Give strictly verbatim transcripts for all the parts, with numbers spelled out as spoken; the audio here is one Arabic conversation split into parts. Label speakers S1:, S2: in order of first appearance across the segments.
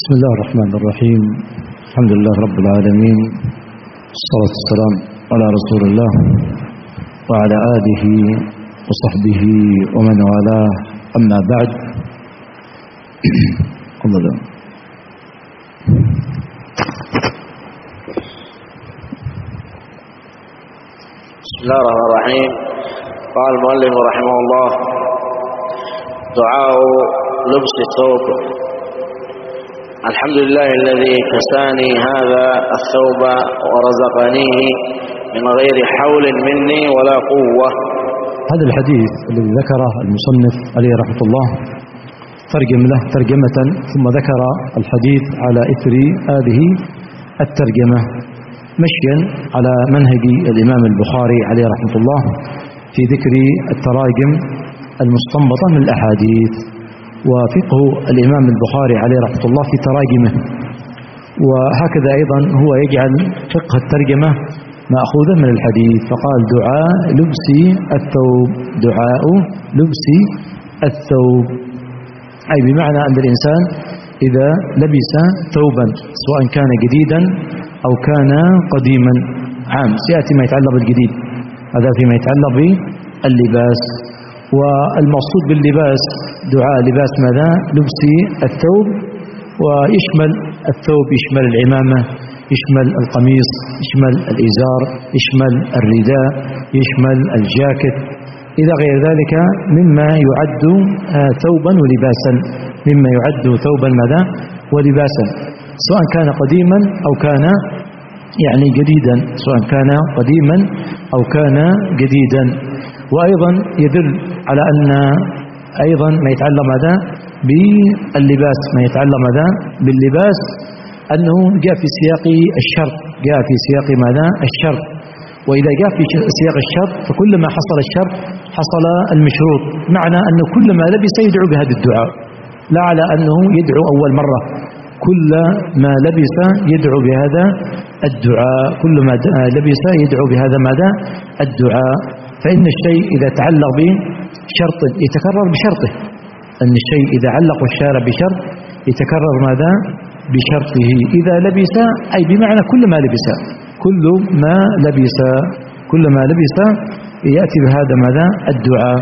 S1: بسم الله الرحمن الرحيم. الحمد لله رب العالمين، الصلاة والسلام على رسول الله وعلى آله وصحبه ومن والاه، أما بعد.
S2: بسم الله الرحمن الرحيم. قال المؤلف رحمه الله: دعاء لبس الثوب. الحمد لله الذي كساني هذا الثوب ورزقنيه من غير حول مني ولا قوة.
S1: هذا الحديث الذي ذكره المصنف عليه رحمة الله ترجم له ترجمة، ثم ذكر الحديث على إثر هذه الترجمة مشيا على منهج الإمام البخاري عليه رحمة الله في ذكر التراجم المستنبطة من الأحاديث، وفقه الإمام البخاري عليه رحمة الله في تراجمه. وهكذا أيضا هو يجعل فقه الترجمة مأخوذا من الحديث، فقال: دعاء لبس الثوب، دعاء لبس الثوب، أي بمعنى أن الإنسان إذا لبس ثوبا سواء كان جديدا أو كان قديما، عام سيأتي ما يتعلق بالجديد، هذا فيما يتعلق باللباس. والمقصود باللباس دعاء لباس ماذا؟ لبس الثوب، ويشمل الثوب يشمل العمامة، يشمل القميص، يشمل الإزار، يشمل الرداء، يشمل الجاكيت إلى غير ذلك مما يعد ثوبا ولباسا، مما يعد ثوبا ماذا؟ ولباسا، سواء كان قديما أو كان يعني جديدا، سواء كان قديما أو كان جديدا. وأيضا يدل على أن أيضا ما يتعلق ماذا؟ باللباس، ما يتعلق ماذا؟ باللباس أنه جاء في سياق الشرط، جاء في سياق ماذا؟ الشرط. وإذا جاء في سياق الشرط فكل ما حصل الشرط حصل المشروط، معنى أنه كل ما لبس يدعو بهذا الدعاء، لا على أنه يدعو أول مرة، كل ما لبس يدعو بهذا الدعاء، كل ما لبس يدعو بهذا ماذا؟ الدعاء. فإن الشيء إذا تعلق بشرط يتكرر بشرطه، أن الشيء إذا علق الشارع بشرط يتكرر ماذا؟ بشرطه. إذا لبس أي بمعنى كل ما لبس، كل ما لبس، كل ما لبس يأتي بهذا ماذا؟ الدعاء.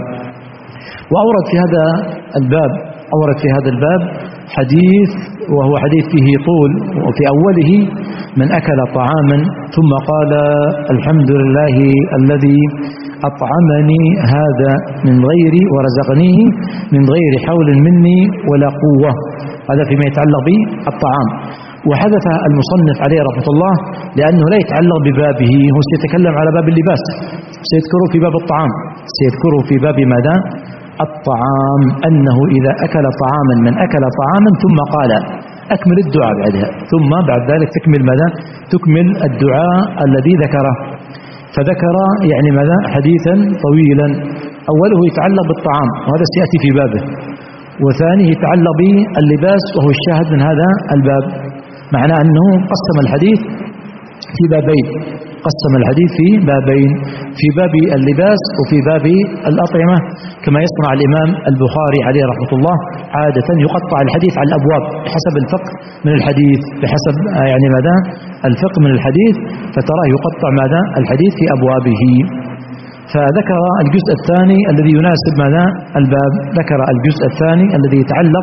S1: وأورد في هذا الباب أورد في هذا الباب حديث، وهو حديث فيه طول، وفي أوله: من أكل طعاما ثم قال: الحمد لله الذي أطعمني هذا من غير ورزقنيه من غير حول مني ولا قوة. هذا فيما يتعلق بالطعام. وحدث المصنف عليه رحمة الله لأنه لا يتعلق ببابه، هو سيتكلم على باب اللباس، سيذكره في باب الطعام، سيذكره في باب ماذا؟ الطعام، أنه إذا أكل طعاما، من أكل طعاما ثم قال، أكمل الدعاء بعدها، ثم بعد ذلك تكمل ماذا؟ تكمل الدعاء الذي ذكره. فذكر يعني ماذا؟ حديثا طويلا، أوله يتعلق بالطعام وهذا سيأتي في بابه، وثانيه يتعلق باللباس وهو الشاهد من هذا الباب، معنى أنه قسم الحديث في بابين، قسم الحديث في بابين، في باب اللباس وفي باب الأطعمة، كما يصنع الإمام البخاري عليه رحمة الله عادة، يقطع الحديث على الأبواب بحسب الفقه من الحديث، بحسب يعني ماذا؟ الفقه من الحديث، فتراه يقطع ماذا؟ الحديث في أبوابه. فذكر الجزء الثاني الذي يناسب ماذا؟ الباب، ذكر الجزء الثاني الذي يتعلق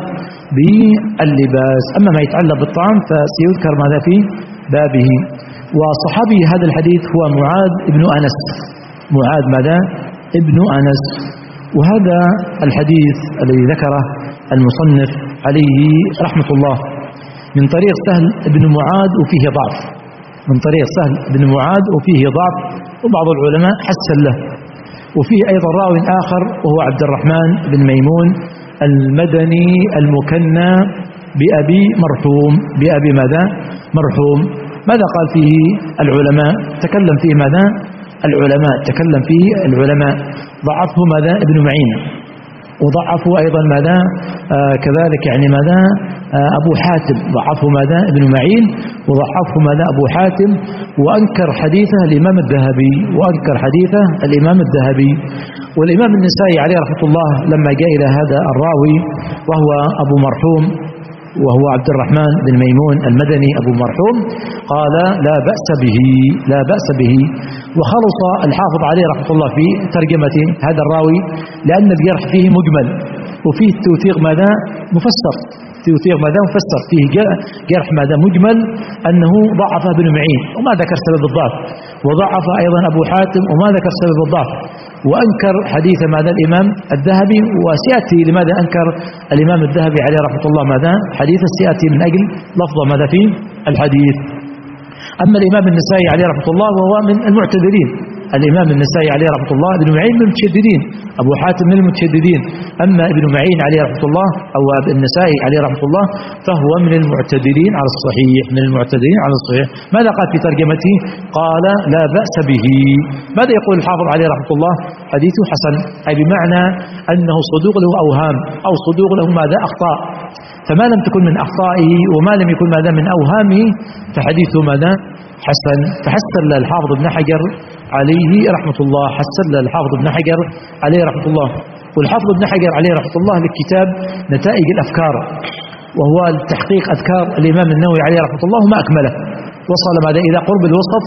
S1: باللباس. أما ما يتعلق بالطعام فسيذكر ماذا في بابه. وصحابي هذا الحديث هو معاذ ابن أنس، معاذ ماذا؟ ابن أنس. وهذا الحديث الذي ذكره المصنف عليه رحمة الله من طريق سهل بن معاذ وفيه ضعف، من طريق سهل بن معاذ وفيه ضعف، وبعض العلماء حسن له. وفيه أيضا راو آخر وهو عبد الرحمن بن ميمون المدني المكنى بأبي مرحوم، بأبي ماذا؟ مرحوم. ماذا قال فيه العلماء؟ تكلم فيه ماذا؟ العلماء تكلم فيه العلماء ضعفه ماذا؟ ابن معين، وضعفه أيضا ماذا؟ آه كذلك يعني ماذا؟ آه أبو حاتم، ضعفه ماذا؟ ابن معين، وضعفه ماذا؟ أبو حاتم. وأنكر حديثه الإمام الذهبي، وأنكر حديثه الإمام الذهبي. والإمام النسائي عليه رحمة الله لما جاء إلى هذا الراوي وهو أبو مرحوم وهو عبد الرحمن بن ميمون المدني أبو مرحوم قال لا بأس به لا بأس به. وخلص الحافظ عليه رحمة الله في ترجمة هذا الراوي لأن الجرح فيه مجمل وفيه التوثيق ماذا مفسر، توثيق ماذا مفسر، فيه جرح ماذا مجمل أنه ضعفه ابن معين وما ذكر سبب الضعف، وضعف أيضا أبو حاتم وما ذكر سبب الضعف، وأنكر حديث ماذا الإمام الذهبي. وسيأتي لماذا أنكر الإمام الذهبي عليه رحمة الله ماذا حديث، سيأتي من أجل لفظة ماذا في الحديث. أما الإمام النسائي عليه رحمة الله وهو من المعتدلين، الإمام النسائي عليه رحمة الله ابن معين من المتشددين، أبو حاتم من المتشددين، أما ابن معين عليه رحمة الله أو النسائي عليه رحمة الله فهو من المعتدلين على الصحيح، من المعتدلين على الصحيح. ماذا قال في ترجمته؟ قال لا بأس به. ماذا يقول الحافظ عليه رحمة الله؟ حديثه حسن، أي بمعنى أنه صدوق له أوهام أو صدوق له ماذا أخطاء، فما لم تكن من أخطائه وما لم يكن ماذا من أوهامه فحديثه ماذا حسن. فحسن الحافظ ابن حجر عليه رحمة الله، حسن الحافظ ابن حجر عليه رحمة الله. والحافظ ابن حجر عليه رحمة الله للكتاب نتائج الأفكار، وهو التحقيق أذكار الإمام النووي عليه رحمة الله وما أكمله، وصل ماذا إلى قرب الوسط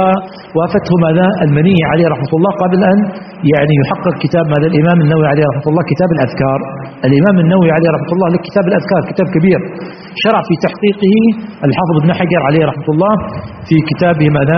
S1: ووافته ماذا المنية عليه رحمة الله قبل أن يعني يحقق كتاب ماذا الإمام النووي عليه رحمة الله كتاب الأذكار. الإمام النووي عليه رحمة الله لكتاب الأذكار كتاب كبير شرع في تحقيقه الحافظ ابن حجر عليه رحمة الله في كتابه ماذا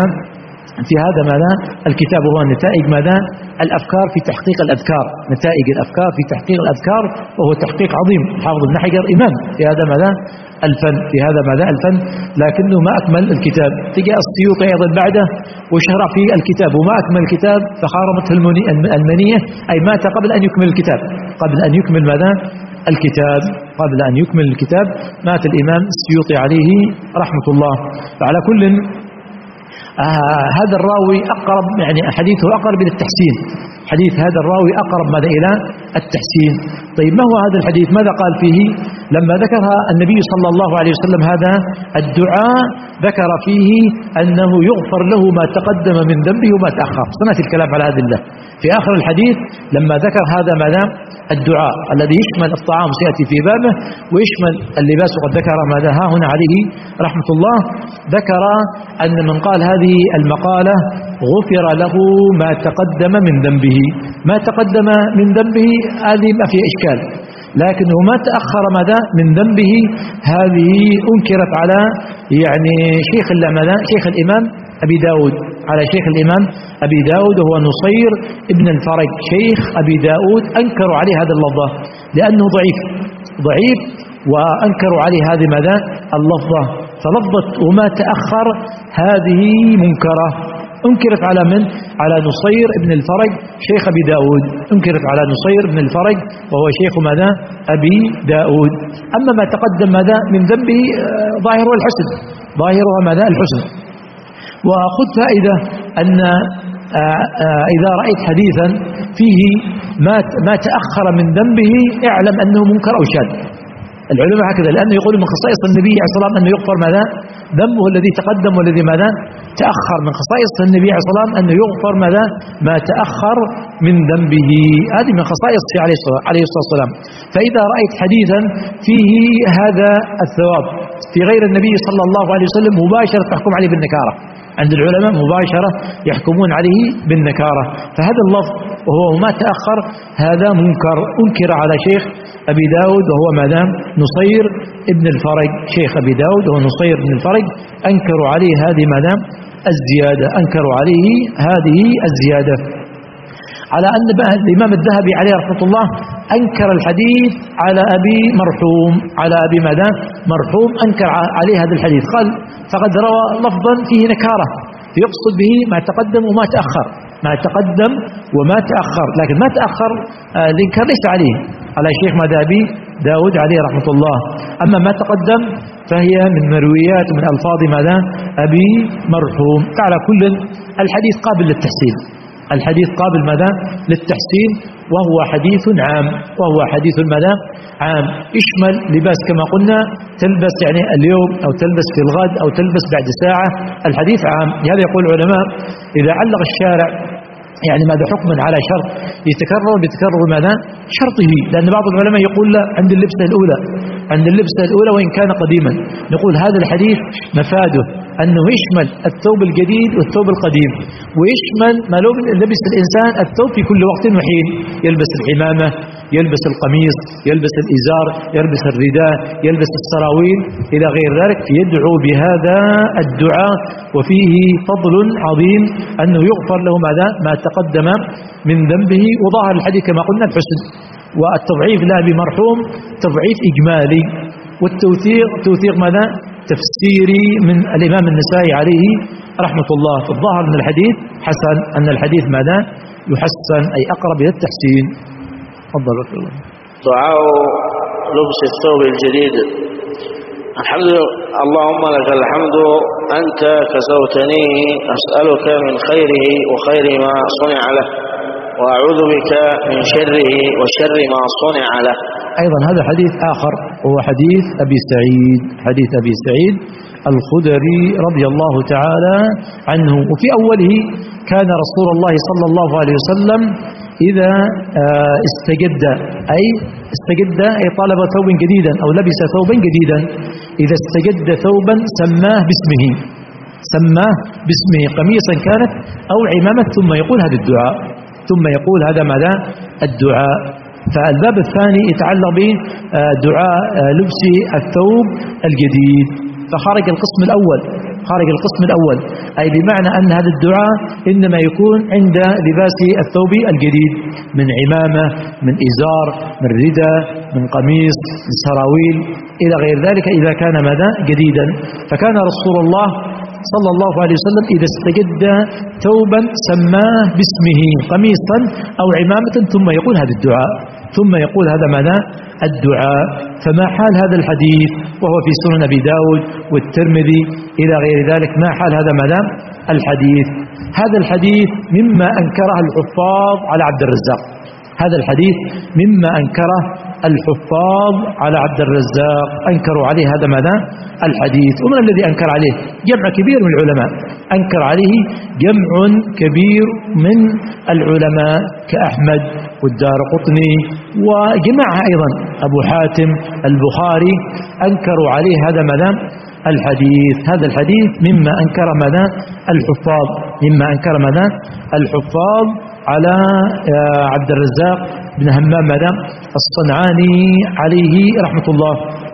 S1: في هذا ماذا الكتاب، وهو نتائج ماذا الأفكار في تحقيق الأذكار، نتائج الأفكار في تحقيق الأذكار، وهو تحقيق عظيم. الحافظ ابن حجر إمام في هذا ماذا الفن، في هذا ماذا الفن، لكنه ما أكمل الكتاب. تجي السيوطي أيضا بعده وشرع في الكتاب وما أكمل الكتاب فخارمته المنية، أي مات قبل أن يكمل الكتاب، قبل أن يكمل ماذا الكتاب، قبل أن يكمل الكتاب مات الإمام السيوطي عليه رحمة الله. فعلى كل آه هذا الراوي أقرب يعني حديثه أقرب إلى التحسين، حديث هذا الراوي أقرب ماذا إلى التحسين. طيب ما هو هذا الحديث؟ ماذا قال فيه لما ذكرها النبي صلى الله عليه وسلم هذا الدعاء؟ ذكر فيه أنه يغفر له ما تقدم من ذنبه وما تأخر. سنأتي الكلام على هذا الله في آخر الحديث لما ذكر هذا ماذا الدعاء الذي يشمل الطعام سيأتي في بابه ويشمل اللباس، وقد ذكر ماذا ها هنا عليه رحمة الله. ذكر أن من قال هذه المقالة غفر له ما تقدم من ذنبه. ما تقدم من ذنبه هذه ما فيها إشكال، لكنه ما تأخر ماذا من ذنبه هذه أنكرت على يعني شيخ ماذا شيخ الإمام أبي داود، على شيخ الإمام أبي داود وهو نصير ابن الفرج شيخ أبي داود. أنكروا عليه هذا اللفظة لأنه ضعيف ضعيف وأنكروا عليه هذه ماذا اللفظة. فلفظة وما تأخر هذه منكرة، أنكرت على من؟ على نصير ابن الفرج شيخ أبي داود، أنكرت على نصير ابن الفرج وهو شيخ ماذا أبي داود. أما ما تقدم ماذا من ذنبه ظاهره الحسن، ظاهرها ماذا الحسن. وخذ فائدة أن إذا رأيت حديثا فيه ما ما تأخر من ذنبه اعلم أنه منكر أو شاذ. العلماء هكذا، لأنه يقول من خصائص النبي عليه الصلاة والسلام أنه يغفر ماذا ذنبه الذي تقدم والذي ماذا تأخر. من خصائص النبي عليه الصلاة والسلام أنه يغفر ماذا ما تأخر من ذنبه، هذه من خصائص عليه الصلاة والسلام. فإذا رأيت حديثا فيه هذا الثواب في غير النبي صلى الله عليه وسلم مباشرة تحكم عليه بالنكارة، عند العلماء مباشرة يحكمون عليه بالنكارة. فهذا اللفظ وهو ما تأخر هذا منكر، أنكر على شيخ أبي داود وهو ماذا نصير ابن الفرج، شيخ أبي داود وهو نصير ابن الفرج، أنكروا عليه هذه ماذا الزيادة، أنكروا عليه هذه الزيادة. على أن الإمام الذهبي عليه رحمة الله أنكر الحديث على أبي مرحوم، على أبي ماذا مرحوم أنكر عليه هذا الحديث، قال فقد روى لفظا فيه نكارة يقصد به ما تقدم وما تأخر، ما تقدم وما تأخر، لكن ما تأخر آه الإنكار ليس عليه، على شيخ ماذا أبي داود عليه رحمة الله. أما ما تقدم فهي من مرويات ومن ألفاظ ماذا أبي مرحوم. على كل الحديث قابل للتحسين، الحديث قابل ماذا للتحسين، وهو حديث عام، وهو حديث ماذا عام يشمل لباس كما قلنا، تلبس يعني اليوم أو تلبس في الغد أو تلبس بعد ساعة، الحديث عام. هذا يقول العلماء إذا علق الشارع يعني ماذا حكما على شرط يتكرر بتكرر ماذا شرطه، لأن بعض العلماء يقول لا عند اللبسة الأولى عند اللبسة الأولى وإن كان قديما. نقول هذا الحديث مفاده أنه يشمل الثوب الجديد والثوب القديم، ويشمل ما لو لبس الإنسان الثوب في كل وقت وحين، يلبس العمامة، يلبس القميص، يلبس الإزار، يلبس الرداء، يلبس السراويل إلى غير ذلك، يدعو بهذا الدعاء وفيه فضل عظيم أنه يغفر له ماذا ما تقدم من ذنبه. وظاهر الحديث كما قلنا الحسن، والتضعيف لا بمرحوم تضعيف إجمالي، والتوثيق توثيق ماذا تفسيري من الإمام النسائي عليه رحمة الله. فالظاهر من الحديث حسن، أن الحديث ماذا يحسن أي أقرب إلى التحسين. تفضل.
S2: دعاء لبس الثوب الجديد. الحمد لله، اللهم لك الحمد أنت كسوتنيه، أسألك من خيره وخير ما صنع له، وأعوذ بك من شره وشر ما صنع له.
S1: أيضا هذا حديث آخر وهو حديث أبي سعيد حديث أبي سعيد الخدري رضي الله تعالى عنه. وفي أوله كان رسول الله صلى الله عليه وسلم إذا استجد أي استجد أي طلب ثوب جديدا أو لبس ثوبا جديدا، إذا استجد ثوبا سماه باسمه سماه باسمه قميصا كانت أو عمامة، ثم يقول هذا الدعاء ثم يقول هذا ماذا الدعاء. فالباب الثاني يتعلق بدعاء لبس الثوب الجديد. فخارج القسم الأول خارج القسم الأول أي بمعنى أن هذا الدعاء إنما يكون عند لباس الثوب الجديد، من عمامة، من إزار، من رداء، من قميص، من سراويل إلى غير ذلك إذا كان ماذا جديدا. فكان رسول الله صلى الله عليه وسلم إذا استجد ثوبا سماه باسمه قميصا أو عمامة، ثم يقول هذا الدعاء ثم يقول هذا ماذا الدعاء. فما حال هذا الحديث وهو في سنن أبي داود والترمذي إلى غير ذلك، ما حال هذا ماذا الحديث؟ هذا الحديث مما أنكره الحفاظ على عبد الرزاق هذا الحديث مما أنكره الحفاظ على عبد الرزاق، أنكروا عليه هذا ماذا الحديث. ومن الذي أنكر عليه؟ جمع كبير من العلماء أنكر عليه جمع كبير من العلماء كأحمد والدارقطني وجماعة أيضا، أبو حاتم البخاري أنكروا عليه هذا ماذا الحديث. هذا الحديث مما أنكر ماذا الحفاظ مما أنكر ماذا الحفاظ على عبد الرزاق بن همام ماذا الصنعاني عليه رحمة الله.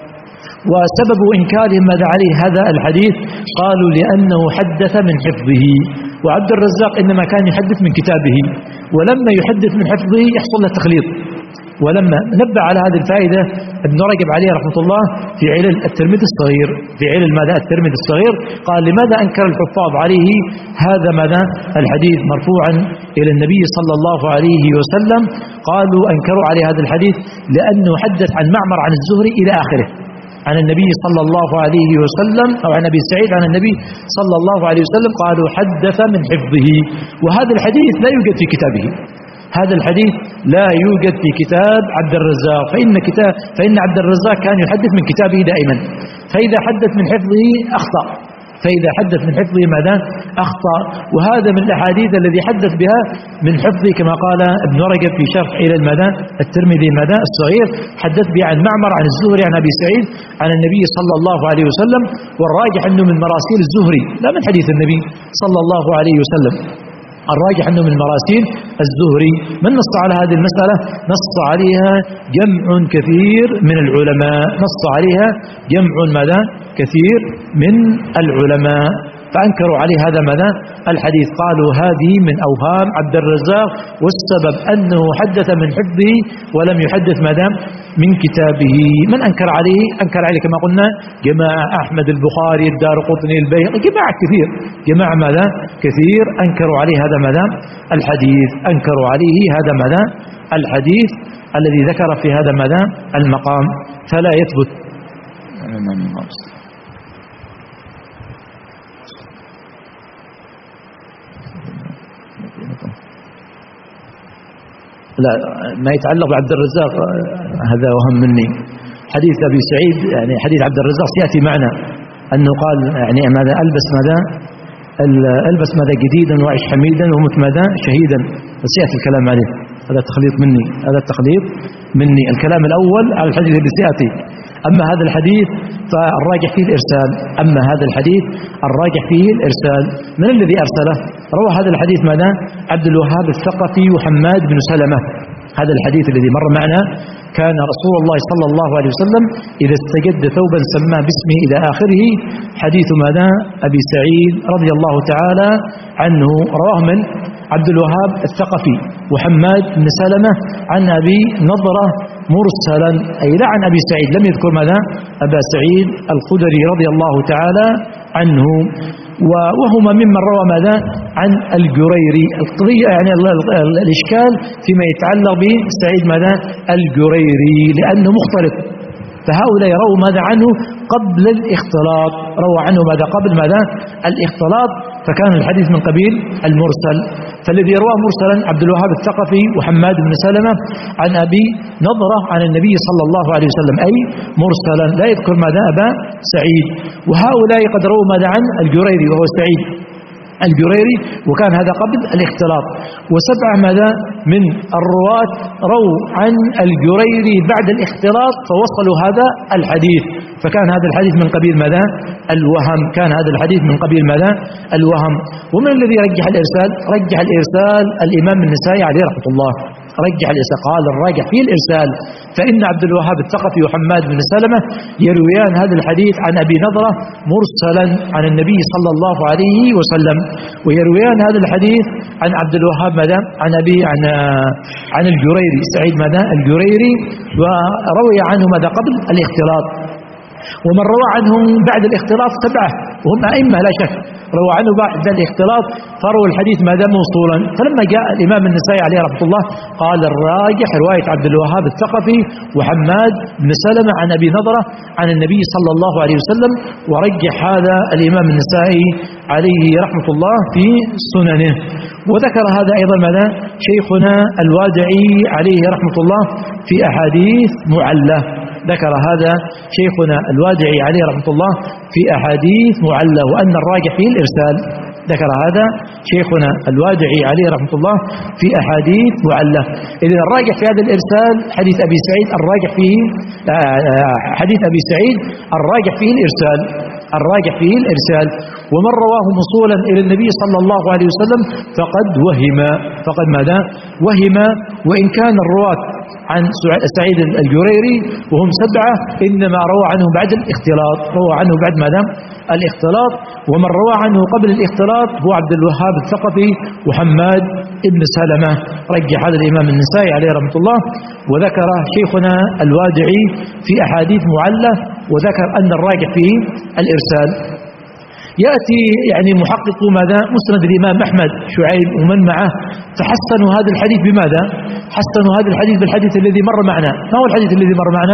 S1: وسبب إنكارهم ماذا عليه هذا الحديث؟ قالوا لأنه حدث من حفظه، وعبد الرزاق إنما كان يحدث من كتابه، ولما يحدث من حفظه يحصل له تخليط. ولما نبه على هذه الفائدة ابن رجب عليه رحمة الله في علل الترمذي الصغير في علل ماذا الترمذي الصغير قال لماذا أنكر الحفاظ عليه هذا ماذا الحديث مرفوعا إلى النبي صلى الله عليه وسلم؟ قالوا أنكروا عليه هذا الحديث لأنه حدث عن معمر عن الزهري إلى آخره عن النبي صلى الله عليه وسلم، أو عن أبي سعيد عن النبي صلى الله عليه وسلم، قالوا حدث من حفظه. وهذا الحديث لا يوجد في كتابه هذا الحديث لا يوجد في كتاب عبد الرزاق، فإن كتاب فإن عبد الرزاق كان يحدث من كتابه دائما، فإذا حدث من حفظه أخطأ فإذا حدث من حفظه ماذا أخطأ. وهذا من الأحاديث الذي حدث بها من حفظه كما قال ابن رجب في شرح إلى الماذا الترمذي ماذا الصغير، حدث به عن معمر عن الزهري عن أبي سعيد عن النبي صلى الله عليه وسلم، والراجح أنه من مراسيل الزهري لا من حديث النبي صلى الله عليه وسلم، الراجح أنه من مراسيل الزهري. من نص على هذه المسألة؟ نص عليها جمع كثير من العلماء نص عليها جمع ماذا كثير من العلماء فأنكروا عليه هذا ماذا الحديث. قالوا هذه من أوهام عبد الرزاق، والسبب أنه حدث من حفظه ولم يحدث ماذا من كتابه. من أنكر عليه؟ أنكر عليه كما قلنا جماعة، أحمد البخاري الدارقطني البيهقي، جماعة كثير جماعة ماذا كثير أنكروا عليه هذا ماذا الحديث أنكروا عليه هذا ماذا الحديث الذي ذكر في هذا ماذا المقام، فلا يثبت. لا ما يتعلق بعبد الرزاق هذا وهم مني. حديث أبي سعيد يعني حديث عبد الرزاق سيأتي معنا أنه قال يعني ماذا ألبس ماذا البس ماذا جديدا وعيش حميدا ومت ماذا شهيدا، بس يأتي الكلام عليه، هذا تخليط مني، هذا التخليط مني. الكلام الأول على الحديث اللي سيأتي، أما هذا الحديث فالراجح فيه الإرسال، أما هذا الحديث الراجح فيه الإرسال. من الذي أرسله؟ روى هذا الحديث ماذا؟ عبد الوهاب الثقفي وحماد بن سلمة. هذا الحديث الذي مر معنا كان رسول الله صلى الله عليه وسلم إذا استجد ثوبا سماه باسمه إلى آخره. حديث ماذا؟ أبي سعيد رضي الله تعالى عنه، رواه من عبد الوهاب الثقفي وحماد بن سلمة عن أبي نضرة مرسلا، أي لا عن أبي سعيد، لم يذكر ماذا؟ أبا سعيد الخدري رضي الله تعالى عنه، وهما ممن روى ماذا؟ عن الجريري. القضية يعني الإشكال فيما يتعلق بسعيد ماذا؟ الجريري لأنه مختلط، فهؤلاء يروا ماذا عنه قبل الاختلاط، روى عنه ماذا قبل ماذا؟ الاختلاط، فكان الحديث من قبيل المرسل. فالذي رواه مرسلا عبد الوهاب الثقفي وحماد بن سلمة عن أبي نضرة عن النبي صلى الله عليه وسلم، أي مرسلا لا يذكر ماذا؟ أبا سعيد. وهؤلاء قد رووا ماذا عن الجريري وهو سعيد الجريري، وكان هذا قبل الاختلاط. وسبعة ماذا من الرواة رووا عن الجريري بعد الاختلاط فوصلوا هذا الحديث، فكان هذا الحديث من قبيل ماذا؟ الوهم، كان هذا الحديث من قبيل ماذا؟ الوهم. ومن الذي رجح الإرسال؟ رجح الإرسال الإمام النسائي عليه رحمة الله، رجح الإرسال، قال الراجح فيه الإرسال، فإن عبد الوهاب الثقفي وحماد بن سلمة يرويان هذا الحديث عن أبي نضرة مرسلا عن النبي صلى الله عليه وسلم، ويرويان هذا الحديث عن عبد الوهاب ماذا؟ عن أبي عن عن الجريري سعيد ماذا؟ الجريري، وروي عنه ماذا قبل الاختلاط. ومن روى عنهم بعد الاختلاط سبعة وهم أئمة لا شك، روى عنه بعد الاختلاط فروى الحديث ماذا؟ موصولا. فلما جاء الإمام النسائي عليه رحمة الله قال الراجح رواية عبد الوهاب الثقفي وحماد بن سلمة عن أبي نضرة عن النبي صلى الله عليه وسلم، ورجح هذا الإمام النسائي عليه رحمة الله في سننه. وذكر هذا أيضا ماذا؟ شيخنا الوادعي عليه رحمة الله في أحاديث معلة، ذكر هذا شيخنا الوادعي عليه رحمة الله في أحاديث معلة، وأن الراجح فيه الإرسال. ذكر هذا شيخنا الوادعي عليه رحمة الله في أحاديث معلة. إذن الراجح في هذا الإرسال حديث أبي سعيد، الراجح فيه حديث أبي سعيد الراجح فيه الإرسال، الراجح فيه الإرسال. ومن رواه موصولا إلى النبي صلى الله عليه وسلم فقد وهم، فقد ماذا؟ وهم. وإن كان الرواة عن سعيد الجريري وهم سبعة إنما روى عنه بعد الاختلاط، روى عنه بعد ماذا؟ الاختلاط. ومن روى عنه قبل الاختلاط هو عبد الوهاب الثقفي وحماد ابن سلمة، رجح هذا الإمام النسائي عليه رحمة الله. وذكر شيخنا الوادعي في أحاديث معلة، وذكر أن الراجح فيه الإرسال. يأتي يعني محقق ماذا؟ مسند الإمام أحمد شعيب ومن معه، فحسنوا هذا الحديث بماذا؟ حسنوا هذا الحديث بالحديث الذي مر معنا. ما هو الحديث الذي مر معنا؟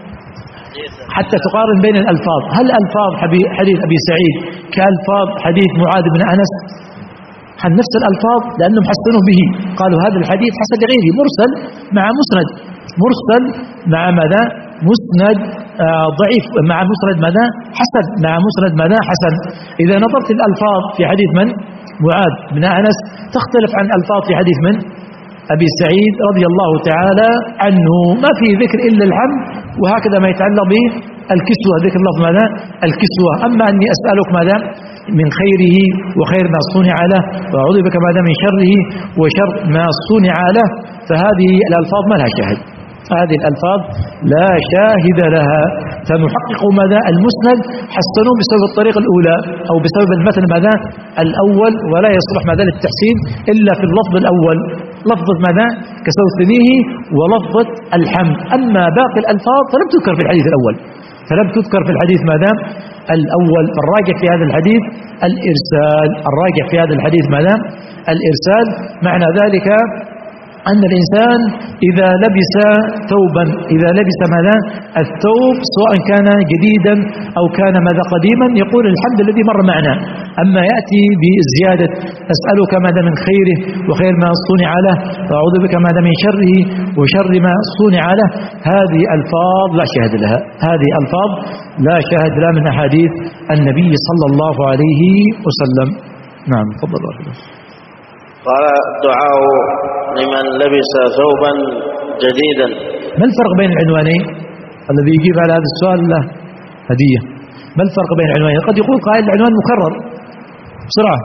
S1: حتى تقارن بين الألفاظ، هل ألفاظ حديث أبي سعيد كألفاظ حديث معاذ بن أنس؟ هل نفس الألفاظ؟ لأنهم حسنوا به، قالوا هذا الحديث حسن لغيره، مرسل مع مسند، مرسل مع ماذا؟ مسند آه ضعيف مع مسند ماذا؟ حسن، مع مسند ماذا؟ حسن. إذا نظرت الألفاظ في حديث من؟ معاذ بن أنس تختلف عن ألفاظ في حديث من؟ أبي سعيد رضي الله تعالى عنه، ما في ذكر إلا الحمد، وهكذا ما يتعلق بالكسوة، ذكر لفظ ماذا؟ الكسوة. أما أني أسألك ماذا؟ من خيره وخير ما صنع له، وأعوذ بك ماذا؟ من شره وشر ما صنع له، فهذه الألفاظ ما لها شاهد، هذه الألفاظ لا شاهد لها. فمحقق ماذا؟ المسند حسنوه بسبب الطريقة الأولى أو بسبب المتن ماذا؟ الأول، ولا يصلح ماذا للتحسين إلا في اللفظ الأول، لفظة ماذا؟ كسوثنيه ولفظة الحمد. أما باقي الألفاظ فلم تذكر في الحديث الأول، فلم تذكر في الحديث ماذا؟ الأول. فالراجح في هذا الحديث الإرسال، الراجح في هذا الحديث ماذا؟ الإرسال. معنى ذلك أن الإنسان إذا لبس ثوبا، إذا لبس ماذا؟ الثوب سواء كان جديدا أو كان ماذا؟ قديما، يقول الحمد الذي مر معنا. أما يأتي بزيادة أسألك ماذا؟ من خيره وخير ما صنع له، وأعوذ بك ماذا؟ من شره وشر ما صنع له، هذه ألفاظ لا شاهد لها، هذه ألفاظ لا شاهد لها من أحاديث النبي صلى الله عليه وسلم. نعم تفضل بارك الله.
S2: قال الدعاء لمن لبس ثوبا جديدا.
S1: ما الفرق بين العنوانين؟ الذي يجيب على هذا السؤال له هدية. ما الفرق بين العنوانين؟ قد يقول قائل العنوان مكرر بسرعة.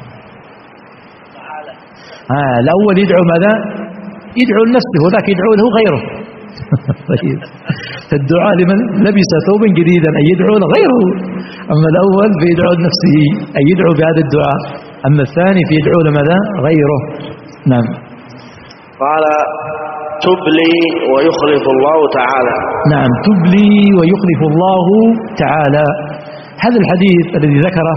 S1: آه الأول يدعو ماذا؟ يدعو لنفسه وذاك يدعو له غيره. طيب الدعاء لمن لبس ثوبا جديدا أي يدعو لغيره، أما الأول فيدعو لنفسه أي يدعو بهذا الدعاء، أما الثاني فيدعو لماذا؟ غيره. نعم.
S2: قال تبلي ويخلف الله تعالى.
S1: نعم تبلي ويخلف الله تعالى. هذا الحديث الذي ذكره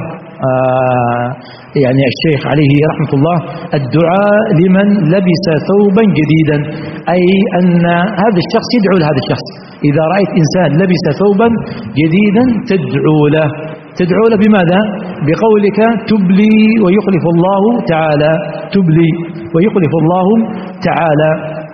S1: آه يعني الشيخ عليه رحمة الله، الدعاء لمن لبس ثوبا جديدا، أي أن هذا الشخص يدعو لهذا الشخص. إذا رأيت إنسان لبس ثوبا جديدا تدعو له. تدعو له بماذا؟ بقولك تبلي ويخلف الله تعالى. تبلي ويخلف الله تعالى.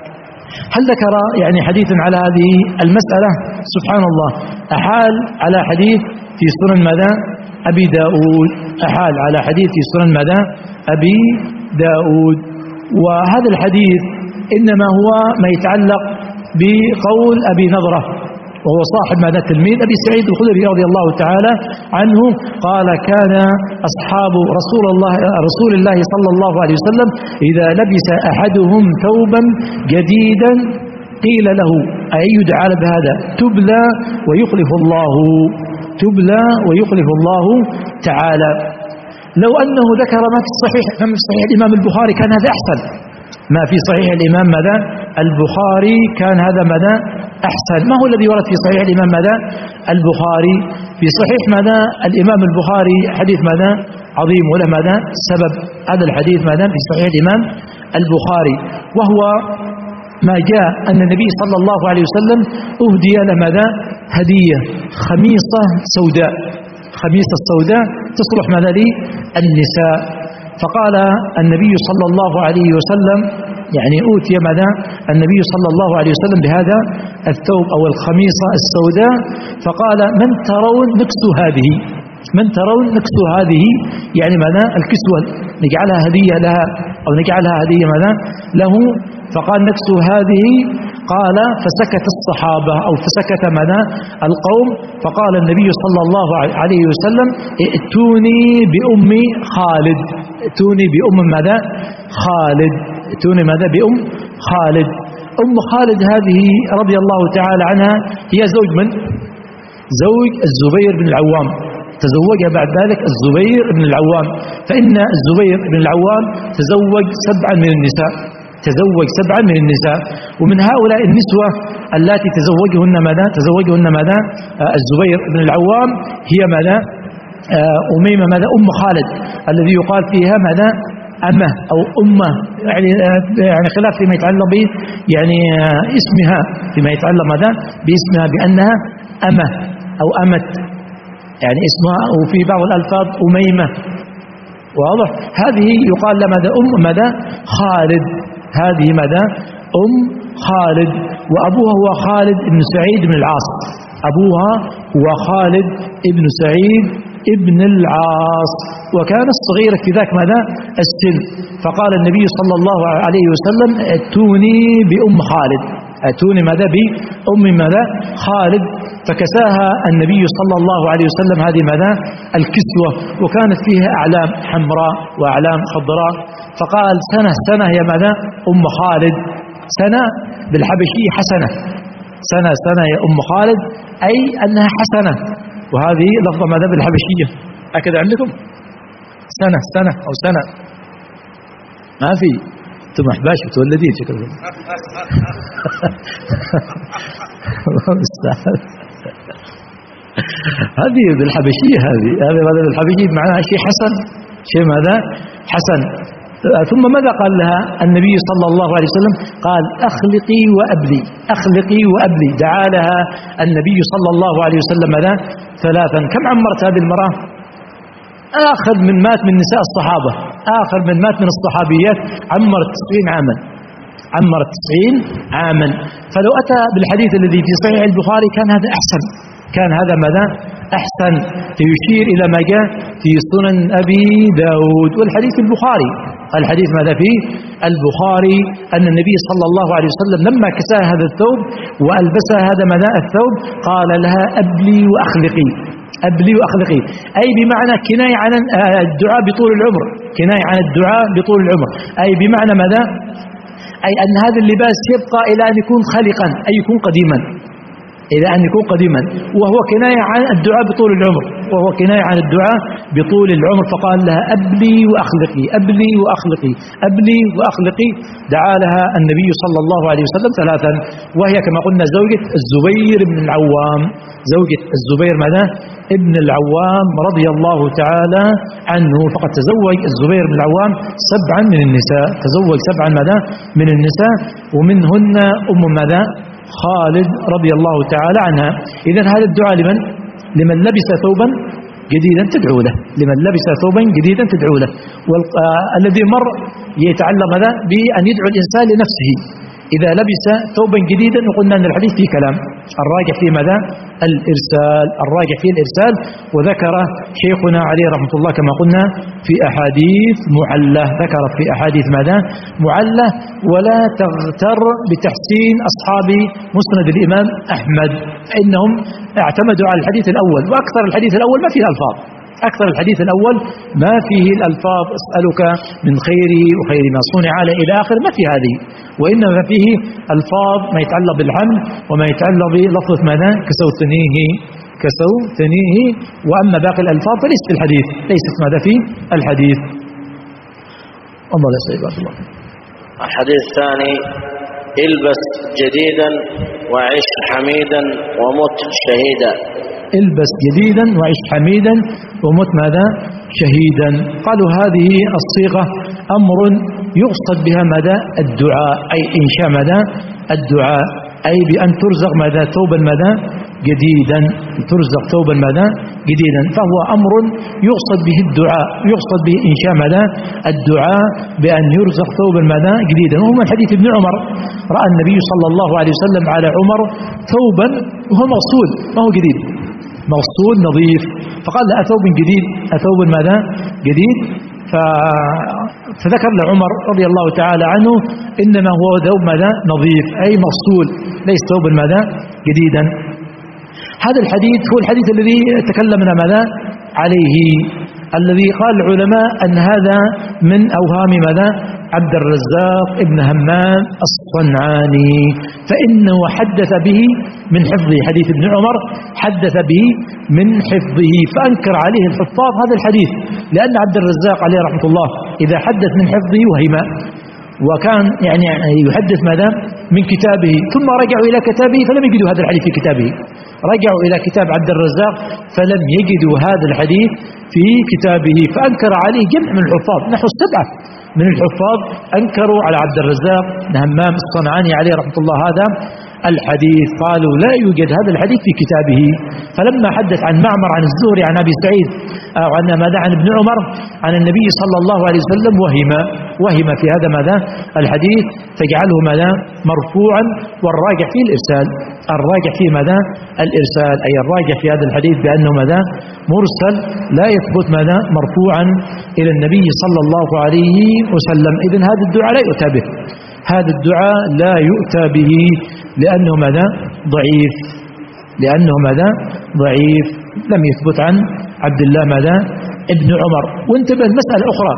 S1: هل ذكر يعني حديثا على هذه المسألة؟ سبحان الله، أحال على حديث في سنن ماذا؟ أبي داود. أحال على حديث في سنن ماذا؟ أبي داود. وهذا الحديث إنما هو ما يتعلق بقول أبي نضرة وهو صاحب ماذا؟ تلميذ أبي سعيد الخدري رضي الله تعالى عنه، قال كان أصحاب رسول الله رسول الله صلى الله عليه وسلم إذا لبس أحدهم ثوبا جديدا قيل له أي يدعى بهذا؟ تبلى ويخلف الله. تبلى ويخلف الله تعالى. لو أنه ذكر ما في الصحيح ما في صحيح الإمام البخاري كان هذا أحسن. ما في صحيح الإمام ماذا؟ البخاري كان هذا ماذا؟ أحسن. ما هو الذي ورد في صحيح الإمام ماذا؟ البخاري. في صحيح ماذا؟ الإمام البخاري حديث ماذا؟ عظيم، ولا ماذا؟ سبب هذا الحديث ماذا؟ في صحيح الإمام البخاري، وهو ما جاء أن النبي صلى الله عليه وسلم أهدي لماذا؟ هدية خميصة سوداء. خميصة السوداء تصلح ماذا؟ للنساء. فقال النبي صلى الله عليه وسلم يعني أوتي ماذا؟ النبي صلى الله عليه وسلم بهذا الثوب أو الخميصة السوداء، فقال من ترون نكس هذه؟ من ترون نكس هذه؟ يعني ماذا؟ الكسوة نجعلها هدية لها أو نجعلها هدية ماذا؟ له. فقال نكس هذه. قال فسكت الصحابة أو فسكت ماذا؟ القوم. فقال النبي صلى الله عليه وسلم ائتوني بأم خالد. ائتوني بأم ماذا؟ خالد. ائتوني ماذا؟ بأم خالد. أم خالد هذه رضي الله تعالى عنها هي زوج من؟ زوج الزبير بن العوام. تزوجها بعد ذلك الزبير بن العوام، فإن الزبير بن العوام تزوج سبعا من النساء. تزوج سبعا من النساء، ومن هؤلاء النسوة التي تزوجهن ماذا؟ تزوجهن ماذا؟ آه الزبير بن العوام هي ماذا؟ آه أميمة ماذا؟ أم خالد الذي يقال فيها ماذا؟ أمه أو أمه، يعني آه يعني خلاف فيما يتعلق به يعني آه اسمها، فيما يتعلق ماذا؟ باسمها بأنها أمه أو أمت، يعني اسمها، وفي بعض الألفاظ أميمة. واضح؟ هذه يقال لها ماذا؟ أم ماذا؟ خالد. هذه ماذا؟ أم خالد. وأبوها هو خالد بن سعيد بن العاص. أبوها هو خالد بن سعيد بن العاص، وكان الصغير في ذاك ماذا؟ السن. فقال النبي صلى الله عليه وسلم ائتوني بأم خالد. ائتوني ماذا؟ بأم ماذا؟ خالد. فكساها النبي صلى الله عليه وسلم هذه ماذا؟ الكسوة، وكانت فيها أعلام حمراء وأعلام خضراء. فقال سنة سنة يا ماذا؟ أم خالد. سنة بالحبشية حسنة. سنة سنة يا أم خالد أي أنها حسنة، وهذه لفظة ماذا؟ بالحبشية. أكد عندكم؟ سنة سنة أو سنة ما في. أنتم أحباش متولدين شكلهم. هذه بالحبشية. هذه هذا ماذا بالحبشية؟ معناها شيء حسن، شيء ماذا؟ حسن. ثم ماذا قال لها النبي صلى الله عليه وسلم؟ قال أخلقي وأبلي. أخلقي وأبلي. دعا لها النبي صلى الله عليه وسلم ماذا؟ ثلاثا. كم عمرت هذه المرأة؟ آخر من مات من نساء الصحابة، آخر من مات من الصحابيات عمرت تسعين عاما. عمرت تسعين عاما. فلو أتى بالحديث الذي في صحيح البخاري كان هذا أحسن، كان هذا ماذا؟ أحسن، فيشير إلى ما جاء في سنن أبي داود والحديث البخاري. الحديث ماذا فيه؟ البخاري أن النبي صلى الله عليه وسلم لما كساها هذا الثوب وألبسها هذا مداء الثوب قال لها أبلي وأخلقي، أبلي وأخلقي، أي بمعنى كناية عن الدعاء بطول العمر، كناية عن الدعاء بطول العمر، أي بمعنى ماذا؟ أي أن هذا اللباس يبقى إلى أن يكون خالقا، أي يكون قديما، إلى أن يكون قديما، وهو كناية عن الدعاء بطول العمر، وهو كناية عن الدعاء بطول العمر. فقال لها أبلي وأخلقي، أبلي وأخلقي، أبلي وأخلقي. دعا لها النبي صلى الله عليه وسلم ثلاثا، وهي كما قلنا زوجة الزبير بن العوام، زوجة الزبير ماذا؟ ابن العوام رضي الله تعالى عنه. فقد تزوج الزبير بن العوام سبعا من النساء، تزوج سبعا ماذا؟ من النساء، ومنهن أم ماذا؟ خالد رضي الله تعالى عنها. إذن هذا الدعاء لمن؟ لمن لبس ثوبا جديدا تدعو له، لمن لبس ثوبا جديدا تدعو له. والذي مر يتعلم ماذا؟ بأن يدعو الإنسان لنفسه إذا لبس ثوبا جديدا، وقلنا أن الحديث فيه كلام، الراجح فيه ماذا؟ الإرسال، الراجح فيه الإرسال. وذكر شيخنا عليه رحمة الله كما قلنا في أحاديث معلة، ذكر في أحاديث ماذا؟ معلة. ولا تغتر بتحسين أصحاب مسند الإمام أحمد، فإنهم اعتمدوا على الحديث الأول، وأكثر الحديث الأول ما فيه ألفاظ، أكثر الحديث الأول ما فيه الألفاظ أسألك من خيره وخير ما صنع عليه إلى آخر، ما في هذه، وإنما فيه ألفاظ ما يتعلق بالحمل وما يتعلق بلفظة ماذا؟ كسوتنيه، كسوتنيه. وأما باقي الألفاظ فليست في الحديث، ليست ماذا في الحديث. الله لا سيد الله.
S2: الحديث الثاني: البس جديدا وعش حميدا ومت شهيدا.
S1: البس جديدا وعش حميدا ومت ماذا؟ شهيدا. قالوا هذه الصيغة أمر يقصد بها ماذا؟ الدعاء، أي إنشاء ماذا؟ الدعاء، أي بأن ترزق ماذا؟ ثوبا ماذا؟ جديدا، ترزق ثوبا ماذا؟ جديدا. فهو أمر يقصد به الدعاء، يقصد به إنشاء ماذا؟ الدعاء بأن يرزق ثوبا ماذا؟ جديدا. وهو من حديث ابن عمر، رأى النبي صلى الله عليه وسلم على عمر ثوبا وهو مغسول، ما هو جديد، مغسول نظيف، فقال له أثوب جديد، أثوب ماذا؟ جديد. فذكر لعمر رضي الله تعالى عنه إنما هو ثوب ماذا؟ نظيف، أي مغسول، ليس ثوب ماذا؟ جديدا. هذا الحديث هو الحديث الذي تكلمنا ماذا؟ عليه، الذي قال العلماء أن هذا من أوهام ماذا؟ عبد الرزاق ابن همام الصنعاني، فإنه حدث به من حفظه، حديث ابن عمر حدث به من حفظه، فأنكر عليه الحفاظ هذا الحديث، لأن عبد الرزاق عليه رحمة الله إذا حدث من حفظه وهم، وكان يعني يحدث ماذا؟ من كتابه، ثم رجعوا إلى كتابه فلم يجدوا هذا الحديث في كتابه، رجعوا إلى كتاب عبد الرزاق فلم يجدوا هذا الحديث في كتابه، فأنكر عليه جمع من الحفاظ، نحو السبعة من الحفاظ أنكروا على عبد الرزاق بن همام الصنعاني عليه رحمة الله هذا الحديث، قالوا لا يوجد هذا الحديث في كتابه. فلما حدث عن معمر عن الزهري عن أبي سعيد أو عن ماذا؟ عن ابن عمر عن النبي صلى الله عليه وسلم وهم وهم في هذا ماذا؟ الحديث، فجعله ماذا؟ مرفوعا، والراجح فيه الإرسال، الراجح فيه ماذا؟ الإرسال، أي الراجح في هذا الحديث بأنه ماذا؟ مرسل، لا يثبت ماذا؟ مرفوعا إلى النبي صلى الله عليه وسلم. إذن هذا الدعاء لا يؤتى به، هذا الدعاء لا يؤتى به لأنه ماذا؟ ضعيف، لأنه ماذا؟ ضعيف، لم يثبت عن عبد الله ماذا؟ ابن عمر. وانتبه المسألة أخرى،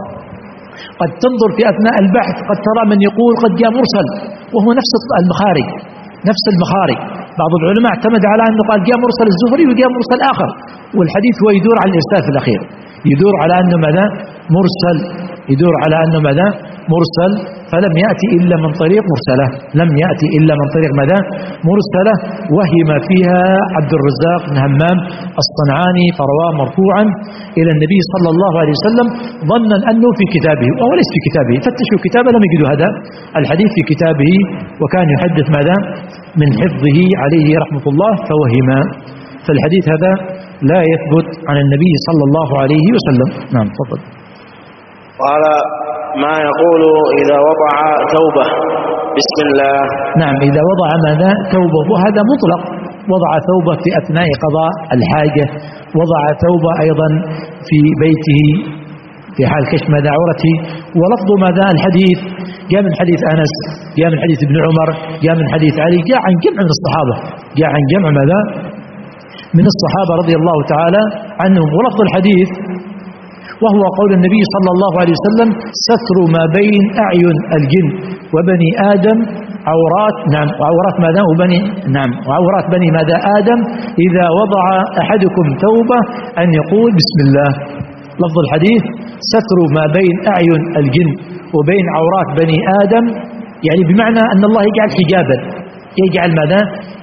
S1: قد تنظر في أثناء البحث قد ترى من يقول قد جاء مرسل وهو نفس المخارج، نفس المخارج. بعض العلماء اعتمد على أنه قال جاء مرسل الزهري وجاء مرسل آخر، والحديث هو يدور على الإرسال في الأخير، يدور على أنه ماذا؟ مرسل، يدور على أنه ماذا؟ مرسل، فلم يأتي إلا من طريق مرسلة، لم يأتي إلا من طريق ماذا؟ مرسلة، وهم فيها عبد الرزاق بن همام الصنعاني فرواه مرفوعا إلى النبي صلى الله عليه وسلم ظنا أنه في كتابه، وهو ليس في كتابه، فتشوا كتابه لم يجدوا هذا الحديث في كتابه، وكان يحدث ماذا؟ من حفظه عليه رحمة الله، فوهم. فالحديث هذا لا يثبت عن النبي صلى الله عليه وسلم. نعم تفضل.
S2: قال: ما يقول إذا وضع ثوبه بسم الله.
S1: نعم، إذا وضع ماذا؟ ثوبه، وهذا مطلق، وضع ثوبه في أثناء قضاء الحاجة، وضع ثوبه أيضا في بيته في حال كشف ماذا عورته. ولفظ ماذا الحديث جاء من حديث أنس، جاء من حديث ابن عمر، جاء من حديث علي، جاء عن جمع من الصحابة، جاء عن جمع ماذا من الصحابة رضي الله تعالى عنهم. ولفظ الحديث وهو قول النبي صلى الله عليه وسلم: ستر ما بين أعين الجن وبني آدم عورات، نعم، وعورات ماذا وبني نعم وعورات بني ماذا آدم إذا وضع أحدكم ثوبه أن يقول بسم الله. لفظ الحديث: ستر ما بين أعين الجن وبين عورات بني آدم، يعني بمعنى أن الله يجعل حجابا، يجعل ماذا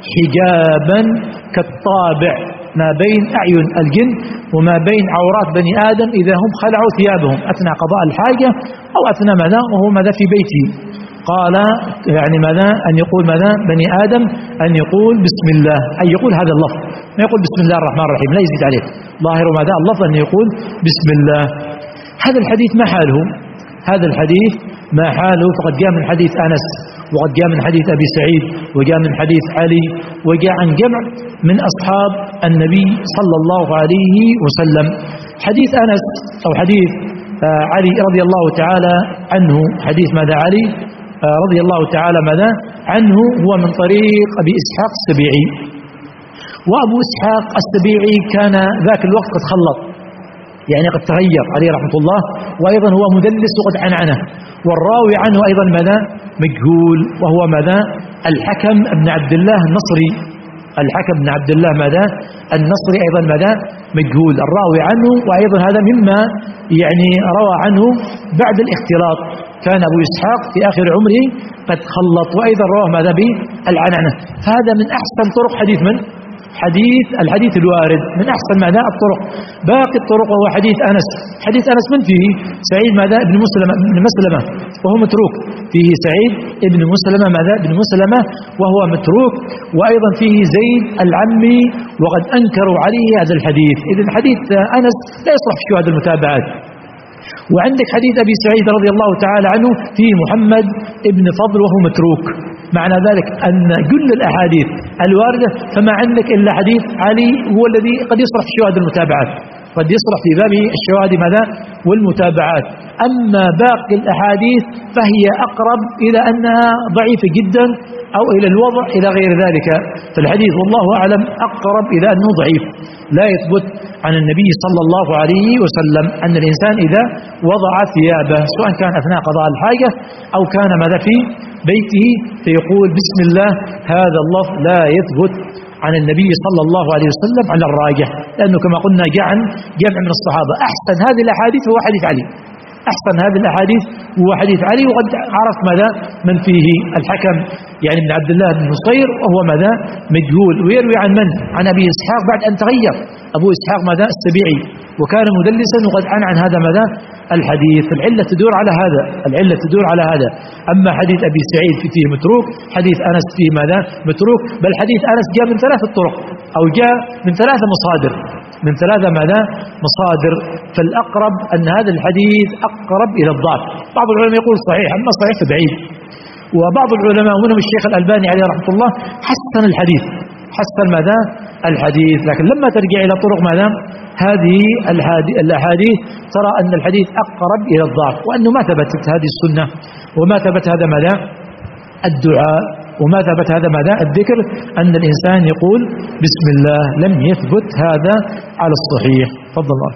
S1: حجابا كالطابع ما بين أعين الجن وما بين عورات بني آدم إذا هم خلعوا ثيابهم أثناء قضاء الحاجة أو أثناء ماذا وهو ماذا في بيته. قال يعني ماذا أن يقول ماذا بني آدم أن يقول بسم الله، أن يقول هذا اللفظ، ما يقول بسم الله الرحمن الرحيم، لا يزيد عليه، ظاهر ماذا اللفظ أن يقول بسم الله. هذا الحديث ما حاله؟ هذا الحديث ما حاله؟ فقد جاء من حديث أنس، وقد جاء من حديث أبي سعيد، وجاء من حديث علي، وجاء عن جمع من أصحاب النبي صلى الله عليه وسلم. حديث أنس أو حديث علي رضي الله تعالى عنه، حديث ماذا علي رضي الله تعالى ماذا عنه، هو من طريق أبي إسحاق السبيعي. وأبو إسحاق السبيعي كان ذاك الوقت قد خلط، يعني قد تغير عليه رحمة الله، وأيضا هو مدلس وقد عنعنه، والراوي عنه أيضا ماذا مجهول، وهو ماذا الحكم بن عبد الله النصري، الحكم بن عبد الله ماذا النصري أيضا ماذا مجهول الراوي عنه. وأيضا هذا مما يعني روى عنه بعد الاختلاط، كان أبو إسحاق في آخر عمره قد خلط، وأيضا رواه ماذا بالعنعنة. فهذا من أحسن طرق حديث من حديث الحديث الوارد، من أحسن ماذا الطرق. باقي الطرق وهو حديث أنس، حديث أنس من فيه سعيد ماذا ابن مسلمة ابن مسلمة وهو متروك، فيه سعيد ابن مسلمة ماذا ابن مسلمة وهو متروك، وأيضا فيه زيد العمي وقد أنكروا عليه هذا الحديث. إذن حديث أنس لا يصلح في هذه المتابعات. وعندك حديث أبي سعيد رضي الله تعالى عنه فيه محمد ابن فضل وهو متروك، معنى ذلك أن كل الأحاديث الواردة فما عندك إلا حديث علي هو الذي قد يصلح في شواهد المتابعات، قد يصلح في باب الشواهد ماذا والمتابعات. أما باقي الأحاديث فهي أقرب إلى أنها ضعيفة جدا أو إلى الوضع إلى غير ذلك. فالحديث والله أعلم أقرب إلى أنه ضعيف، لا يثبت عن النبي صلى الله عليه وسلم أن الإنسان إذا وضع ثيابه سواء كان أثناء قضاء الحاجة أو كان ماذا في بيته فيقول بسم الله، هذا اللفظ لا يثبت عن النبي صلى الله عليه وسلم على الراجح، لأنه كما قلنا جاء عن جمع من الصحابة. أحسن هذه الأحاديث هو حديث علي، أحسن هذه الأحاديث هو حديث علي. وقد عرف ماذا من فيه الحكم يعني بن عبد الله بن نصير وهو ماذا مجهول، ويروي عن من عن أبي إسحاق بعد أن تغير أبو إسحاق ماذا السبيعي وكان مدلسا وقد عن عن هذا ماذا الحديث. العلة تدور على هذا، العلة تدور على هذا. أما حديث أبي سعيد فيه متروك، حديث أنس فيه ماذا متروك، بل حديث أنس جاء من ثلاثة طرق أو جاء من ثلاثة مصادر، من ثلاثة ماذا مصادر. فالأقرب أن هذا الحديث أقرب إلى الضعف. بعض العلماء يقول صحيح، أما صحيح فبعيد. وبعض العلماء ومنهم الشيخ الألباني عليه رحمة الله حسن الحديث، حسن ماذا الحديث. لكن لما ترجع إلى طرق ماذا هذه الأحاديث ترى أن الحديث أقرب إلى الضعف، وأنه ما ثبتت هذه السنة وما ثبت هذا ماذا الدعاء وما ثبت هذا ماذا الذكر أن الإنسان يقول بسم الله، لم يثبت هذا على الصحيح. تفضل الله.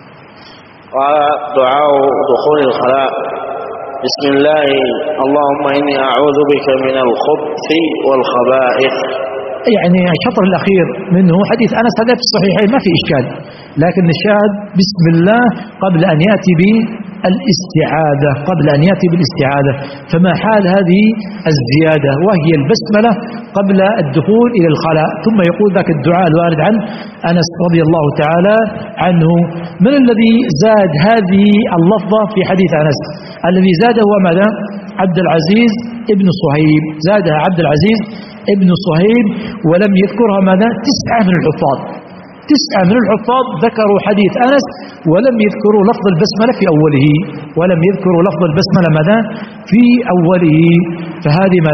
S2: ودعاء دخول الخلاء بسم الله اللهم إني أعوذ بك من الخبث والخبائث،
S1: يعني الشطر الأخير منه حديث أنس هذا في الصحيحين ما في إشكال، لكن الشاهد بسم الله قبل أن يأتي بالاستعاذة، قبل أن يأتي بالاستعاذة. فما حال هذه الزيادة وهي البسملة قبل الدخول إلى الخلاء، ثم يقول ذاك الدعاء الوارد عن أنس رضي الله تعالى عنه. من الذي زاد هذه اللفظة في حديث أنس؟ الذي زاد هو ماذا عبد العزيز ابن صهيب، زادها عبد العزيز ابن صهيب، ولم يذكرها ماذا تسعة من الحفاظ، تسعة من الحفاظ ذكروا حديث أنس ولم يذكروا لفظ البسملة في أوله، ولم يذكروا لفظ البسملة ماذا في أوله. فهذه ماذا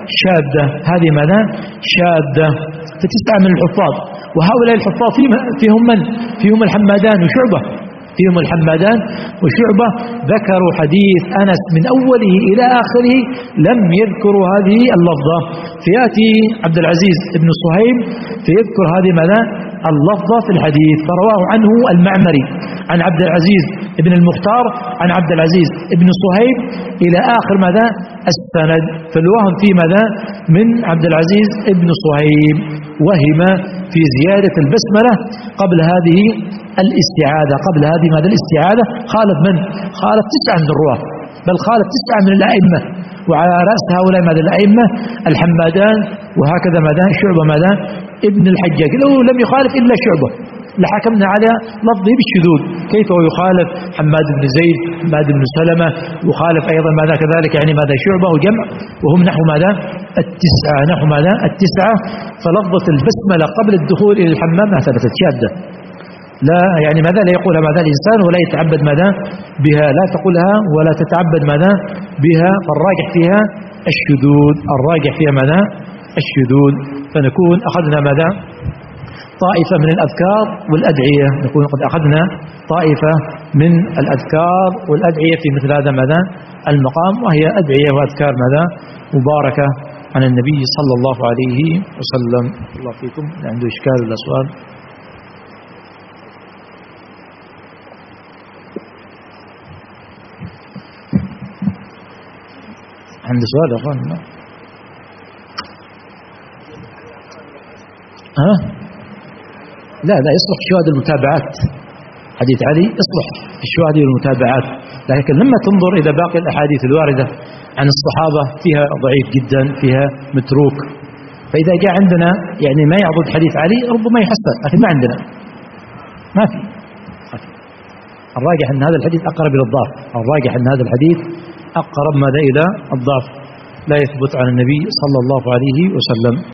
S1: شاذة، هذه ماذا؟ شاذة. فتسعة من الحفاظ، وهؤلاء الحفاظ فيهم من؟ فيهم الحمادان وشعبة، فيهم الحمادان وشعبة ذكروا حديث أنس من أوله إلى آخره، لم يذكروا هذه اللفظة. فيأتي عبد العزيز بن صهيب فيذكر هذه ماذا؟ اللفظة في الحديث، فرواه عنه المعمري عن عبد العزيز بن المختار عن عبد العزيز بن صهيب إلى آخر ماذا؟ السند. فالوهم في ماذا؟ من عبد العزيز بن صهيب، وهم في زيادة البسملة قبل هذه الاستعاذة، قبل هذه ماذا؟ الاستعاذة. خالف من؟ خالف تسعة من الرواة، بل خالف تسعة من الأئمة، وعلى رأس هؤلاء ماذا؟ الأئمة الحمادان، وهكذا ماذا؟ شعبة ماذا؟ ابن الحجاج. لو لم يخالف إلا شعبة لحكمنا على لفظه بالشذوذ. كيف هو يخالف حماد بن زيد، حماد بن سلمة، وخالف أيضا ماذا كذلك يعني ماذا؟ شعبة وجمع، وهم نحو ماذا؟ التسعة، نحو ماذا؟ التسعة. فلفظة البسملة قبل الدخول إلى الحمام ما ثبتت، شاذة، لا يعني ماذا؟ لا يقولها ماذا الإنسان ولا يتعبد ماذا؟ بها، لا تقولها ولا تتعبد ماذا؟ بها. فالراجح فيها الشذوذ، الراجح فيها ماذا؟ الشذوذ. فنكون أخذنا ماذا؟ طائفة من الأذكار والأدعية، نكون قد أخذنا طائفة من الأذكار والأدعية في مثل هذا ماذا؟ المقام، وهي أدعية وأذكار ماذا؟ مباركة عن النبي صلى الله عليه وسلم. الله فيكم، عنده إشكال ولا سؤال؟ عنده سؤال يا أخوان؟ ها؟ لا لا يصلح شواهد المتابعات، حديث علي يصلح الشواهد والمتابعات، لكن لما تنظر إلى باقي الأحاديث الواردة عن الصحابة فيها ضعيف جدا، فيها متروك. فإذا جاء عندنا يعني ما يعضد حديث علي ربما يحسن، لكن ما عندنا، ما في. الراجح أن هذا الحديث أقرب إلى الضعف، الراجح أن هذا الحديث أقرب ماذا؟ إلى الضعف، لا يثبت عن النبي صلى الله عليه وسلم.